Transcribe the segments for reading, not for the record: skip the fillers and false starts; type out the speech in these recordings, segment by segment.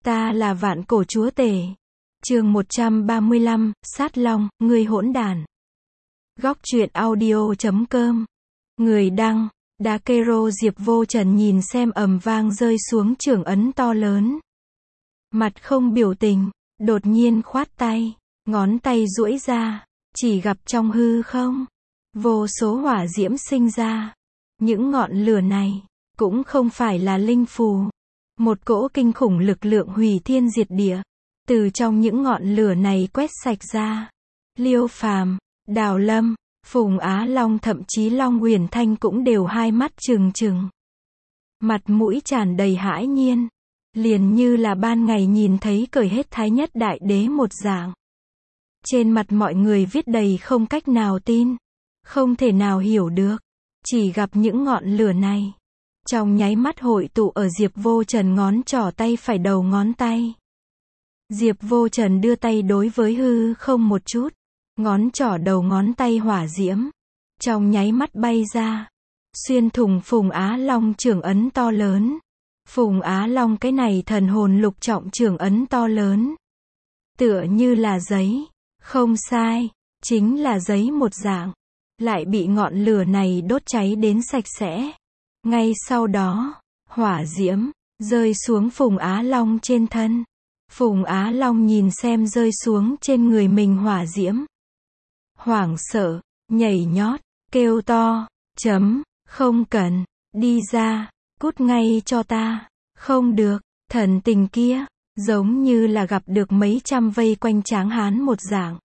Ta là vạn cổ chúa tể. Chương 135, Sát Long, ngươi hỗn đản. Góc truyện audio.com. Người đăng, Dakero. Diệp Vô Trần nhìn xem ầm vang rơi xuống trưởng ấn to lớn. Mặt không biểu tình, đột nhiên khoát tay, ngón tay duỗi ra, chỉ gặp trong hư không, vô số hỏa diễm sinh ra. Những ngọn lửa này, cũng không phải là linh phù. Một cỗ kinh khủng lực lượng hủy thiên diệt địa, từ trong những ngọn lửa này quét sạch ra. Liêu Phàm, Đào Lâm, Phùng Á Long thậm chí Long Huyền Thanh cũng đều hai mắt trừng trừng. Mặt mũi tràn đầy hãi nhiên, liền như là ban ngày nhìn thấy cởi hết Thái Nhất Đại Đế một dạng. Trên mặt mọi người viết đầy không cách nào tin, không thể nào hiểu được. Chỉ gặp những ngọn lửa này, trong nháy mắt hội tụ ở Diệp Vô Trần ngón trỏ tay phải đầu ngón tay. Diệp Vô Trần đưa tay đối với hư không một chút, ngón trỏ đầu ngón tay hỏa diễm, trong nháy mắt bay ra, xuyên thủng Phùng Á Long trưởng ấn to lớn. Phùng Á Long cái này thần hồn lục trọng trưởng ấn to lớn, tựa như là giấy, không sai, chính là giấy một dạng, lại bị ngọn lửa này đốt cháy đến sạch sẽ. Ngay sau đó, hỏa diễm rơi xuống Phùng Á Long trên thân. Phùng Á Long nhìn xem rơi xuống trên người mình hỏa diễm, hoảng sợ, nhảy nhót, kêu to, không cần, đi ra, cút ngay cho ta, không được. Thần tình kia, giống như là gặp được mấy trăm vây quanh tráng hán một dạng.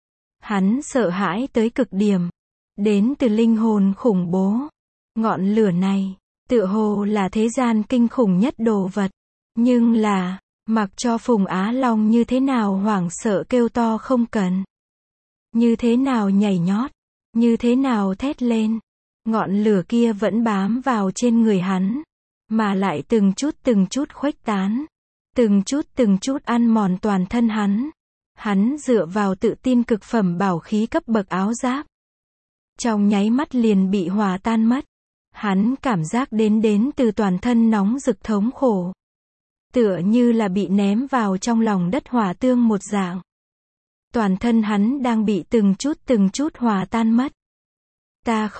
Hắn sợ hãi tới cực điểm, đến từ linh hồn khủng bố. Ngọn lửa này, tựa hồ là thế gian kinh khủng nhất đồ vật. Nhưng là, mặc cho Phùng Á Long như thế nào hoảng sợ kêu to không cần, như thế nào nhảy nhót, như thế nào thét lên, ngọn lửa kia vẫn bám vào trên người hắn, mà lại từng chút khuếch tán, từng chút ăn mòn toàn thân hắn. Hắn dựa vào tự tin cực phẩm bảo khí cấp bậc áo giáp, trong nháy mắt liền bị hòa tan mất. Hắn cảm giác đến từ toàn thân nóng rực thống khổ, tựa như là bị ném vào trong lòng đất hỏa tương một dạng. Toàn thân hắn đang bị từng chút hòa tan mất. Ta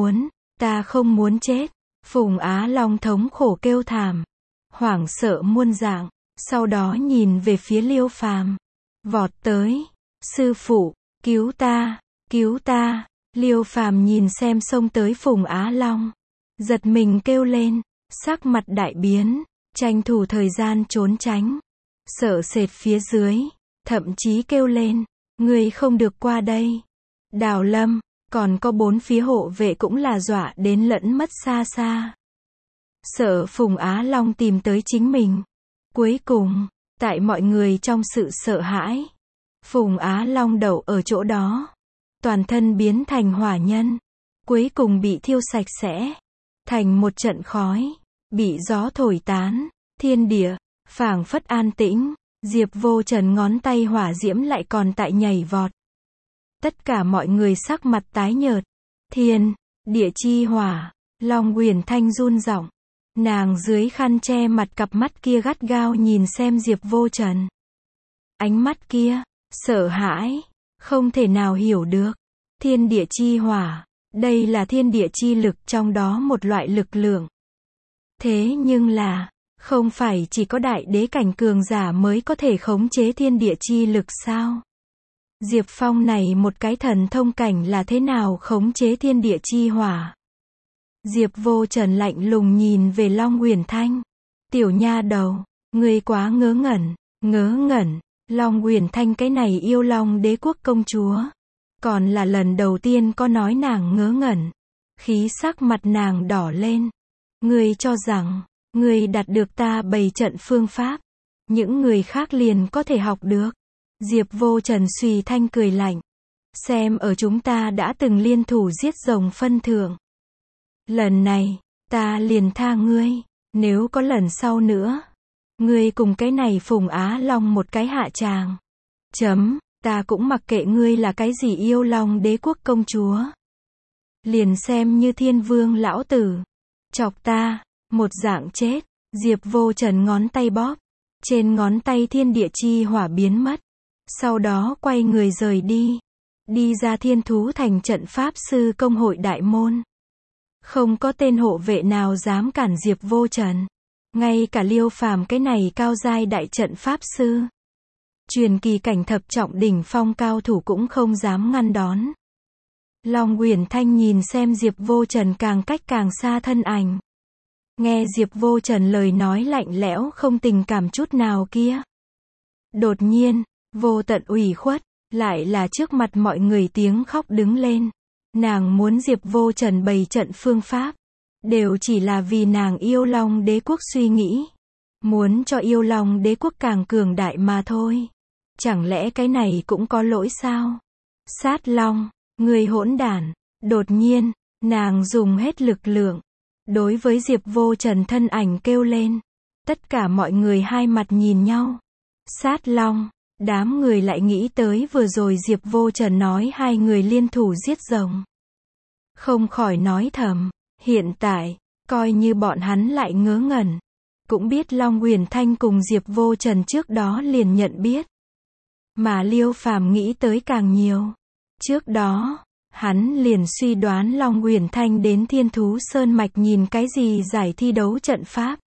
không muốn chết. Phùng Á Long thống khổ kêu thảm, hoảng sợ muôn dạng, sau đó nhìn về phía Liêu Phàm, vọt tới, sư phụ, cứu ta, cứu ta. Liêu Phàm nhìn xem xông tới Phùng Á Long, giật mình kêu lên, sắc mặt đại biến, tranh thủ thời gian trốn tránh, sợ sệt phía dưới, thậm chí kêu lên, ngươi không được qua đây. Đào Lâm, còn có bốn phía hộ vệ cũng là dọa đến lẫn mất xa xa. Sợ Phùng Á Long tìm tới chính mình. Cuối cùng, tại mọi người trong sự sợ hãi, Phùng Á Long đậu ở chỗ đó, toàn thân biến thành hỏa nhân, cuối cùng bị thiêu sạch sẽ, thành một trận khói, bị gió thổi tán, thiên địa phảng phất an tĩnh. Diệp Vô Trần ngón tay hỏa diễm lại còn tại nhảy vọt. Tất cả mọi người sắc mặt tái nhợt. Thiên địa chi hỏa. Long Huyền Thanh run giọng, nàng dưới khăn che mặt cặp mắt kia gắt gao nhìn xem Diệp Vô Trần. Ánh mắt kia, sợ hãi, không thể nào hiểu được. Thiên địa chi hỏa, đây là thiên địa chi lực trong đó một loại lực lượng. Thế nhưng là, không phải chỉ có đại đế cảnh cường giả mới có thể khống chế thiên địa chi lực sao? Diệp Phong này một cái thần thông cảnh là thế nào khống chế thiên địa chi hỏa? Diệp Vô Trần lạnh lùng nhìn về Long Huyền Thanh. Tiểu nha đầu, ngươi quá ngớ ngẩn. Long Huyền Thanh cái này yêu Long Đế quốc công chúa, còn là lần đầu tiên có nói nàng ngớ ngẩn. Khí sắc mặt nàng đỏ lên. Ngươi cho rằng, ngươi đạt được ta bày trận phương pháp, những người khác liền có thể học được. Diệp Vô Trần suy thanh cười lạnh. Xem ở chúng ta đã từng liên thủ giết rồng phân thượng, lần này, ta liền tha ngươi. Nếu có lần sau nữa, ngươi cùng cái này Phùng Á Long một cái hạ tràng. Ta cũng mặc kệ ngươi là cái gì yêu Long Đế quốc công chúa. Liền xem như Thiên Vương lão tử, chọc ta, một dạng chết. Diệp Vô Trần ngón tay bóp, Trên ngón tay thiên địa chi hỏa biến mất. Sau đó quay người rời đi. Đi ra Thiên Thú Thành trận pháp sư công hội đại môn. Không có tên hộ vệ nào dám cản Diệp Vô Trần. Ngay cả Liêu Phàm cái này cao giai đại trận pháp sư. Truyền kỳ cảnh thập trọng đỉnh phong cao thủ cũng không dám ngăn đón. Long Uyển Thanh nhìn xem Diệp Vô Trần càng cách càng xa thân ảnh. Nghe Diệp Vô Trần lời nói lạnh lẽo không tình cảm chút nào kia. Đột nhiên, vô tận ủy khuất, lại là trước mặt mọi người tiếng khóc đứng lên. Nàng muốn Diệp Vô Trần bày trận phương pháp. Đều chỉ là vì nàng yêu Long Đế Quốc suy nghĩ. Muốn cho yêu Long Đế Quốc càng cường đại mà thôi. Chẳng lẽ cái này cũng có lỗi sao? Sát Long, người hỗn đản. Đột nhiên, nàng dùng hết lực lượng. Đối với Diệp Vô Trần thân ảnh kêu lên. Tất cả mọi người hai mặt nhìn nhau. Sát Long, đám người lại nghĩ tới vừa rồi Diệp Vô Trần nói hai người liên thủ giết rồng. Không khỏi nói thầm, hiện tại, coi như bọn hắn lại ngớ ngẩn. Cũng biết Long Uyển Thanh cùng Diệp Vô Trần trước đó liền nhận biết. Mà Liêu Phàm nghĩ tới càng nhiều. Trước đó, hắn liền suy đoán Long Uyển Thanh đến Thiên Thú Sơn Mạch nhìn cái gì giải thi đấu trận pháp.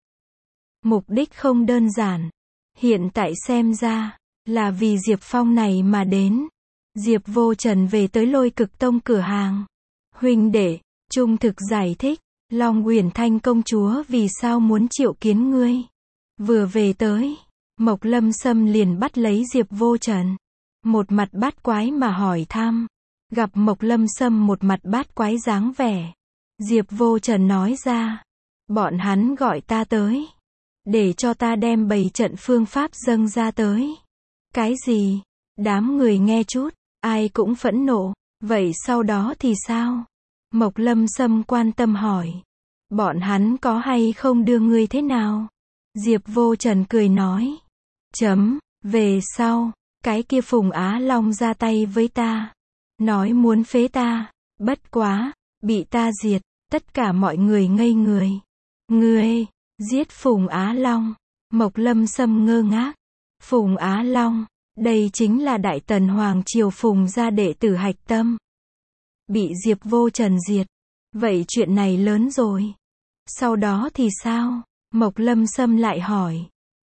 Mục đích không đơn giản. Hiện tại xem ra, là vì Diệp Phong này mà đến. Diệp Vô Trần về tới Lôi Cực Tông cửa hàng. Huynh đệ, trung thực giải thích, Long Uyển Thanh công chúa vì sao muốn triệu kiến ngươi. Vừa về tới, Mộc Lâm Sâm liền bắt lấy Diệp Vô Trần. Một mặt bát quái mà hỏi thăm. Gặp Mộc Lâm Sâm một mặt bát quái dáng vẻ. Diệp Vô Trần nói ra. Bọn hắn gọi ta tới. Để cho ta đem bày trận phương pháp dâng ra tới. Cái gì? Đám người nghe chút, ai cũng phẫn nộ. Vậy sau đó thì sao? Mộc Lâm Sâm quan tâm hỏi. Bọn hắn có hay không đưa ngươi thế nào? Diệp Vô Trần cười nói. Về sau, cái kia Phùng Á Long ra tay với ta. Nói muốn phế ta. Bất quá, bị ta diệt. Tất cả mọi người ngây người. Ngươi, giết Phùng Á Long. Mộc Lâm Sâm ngơ ngác. Phùng Á Long, đây chính là Đại Tần Hoàng Triều Phùng gia đệ tử hạch tâm. Bị Diệp Vô Trần diệt. Vậy chuyện này lớn rồi. Sau đó thì sao? Mộc Lâm Sâm lại hỏi.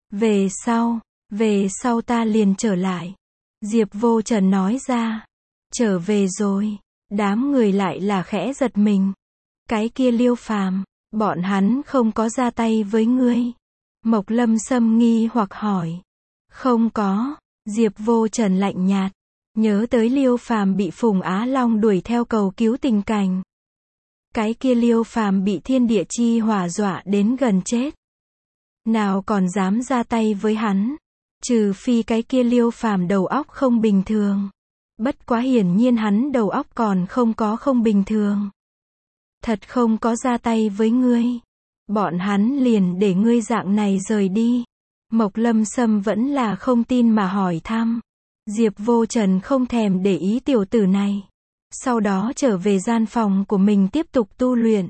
Về sau ta liền trở lại. Diệp Vô Trần nói ra. Trở về rồi. Đám người lại là khẽ giật mình. Cái kia Liêu Phàm, bọn hắn không có ra tay với ngươi. Mộc Lâm Sâm nghi hoặc hỏi. Không có. Diệp Vô Trần lạnh nhạt. Nhớ tới Liêu Phàm bị Phùng Á Long đuổi theo cầu cứu tình cảnh. Cái kia Liêu Phàm bị thiên địa chi hỏa dọa đến gần chết. Nào còn dám ra tay với hắn. Trừ phi cái kia Liêu Phàm đầu óc không bình thường. Bất quá hiển nhiên hắn đầu óc còn không bình thường. Thật không có ra tay với ngươi. Bọn hắn liền để ngươi dạng này rời đi. Mộc Lâm Sâm vẫn là không tin mà hỏi thăm. Diệp Vô Trần không thèm để ý tiểu tử này. Sau đó trở về gian phòng của mình tiếp tục tu luyện.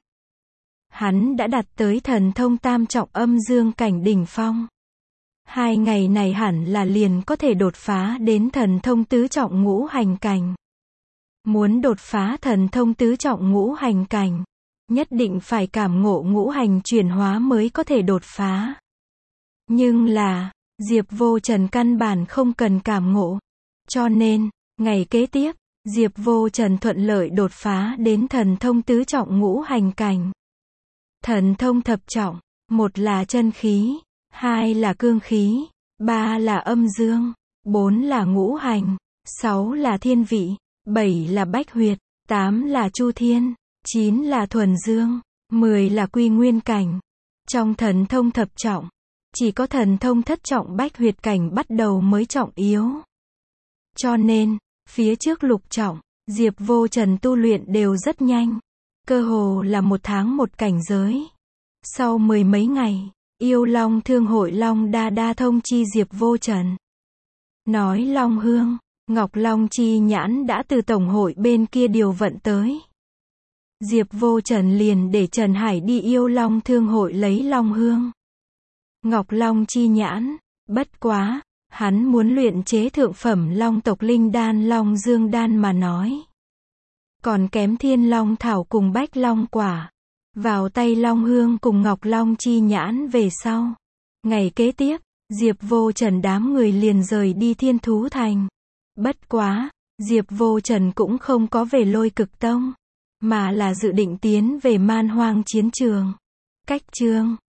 Hắn đã đạt tới thần thông tam trọng âm dương cảnh đỉnh phong. 2 ngày này hẳn là liền có thể đột phá đến thần thông tứ trọng ngũ hành cảnh. Muốn đột phá thần thông tứ trọng ngũ hành cảnh, nhất định phải cảm ngộ ngũ hành chuyển hóa mới có thể đột phá. Nhưng là, Diệp Vô Trần căn bản không cần cảm ngộ. Cho nên, ngày kế tiếp, Diệp Vô Trần thuận lợi đột phá đến thần thông tứ trọng ngũ hành cảnh. Thần thông thập trọng, 1 là chân khí, 2 là cương khí, 3 là âm dương, 4 là ngũ hành, 6 là thiên vị, 7 là bách huyệt, 8 là chu thiên, 9 là thuần dương, 10 là quy nguyên cảnh. Trong thần thông thập trọng, chỉ có thần thông thất trọng bách huyệt cảnh bắt đầu mới trọng yếu. Cho nên, phía trước lục trọng, Diệp Vô Trần tu luyện đều rất nhanh. Cơ hồ là 1 tháng 1 cảnh giới. Sau 10 mấy ngày, Yêu Long Thương hội Long Đa Đa thông chi Diệp Vô Trần. Nói Long Hương, Ngọc Long Chi Nhãn đã từ Tổng hội bên kia điều vận tới. Diệp Vô Trần liền để Trần Hải đi Yêu Long Thương hội lấy Long Hương, Ngọc Long Chi Nhãn. Bất quá, hắn muốn luyện chế thượng phẩm long tộc linh đan Long Dương đan mà nói. Còn kém Thiên Long thảo cùng Bách Long quả. Vào tay Long Hương cùng Ngọc Long chi nhãn về sau. Ngày kế tiếp, Diệp Vô Trần đám người liền rời đi Thiên Thú Thành. Bất quá, Diệp Vô Trần cũng không có về Lôi Cực Tông, mà là dự định tiến về Man Hoang chiến trường. Cách chương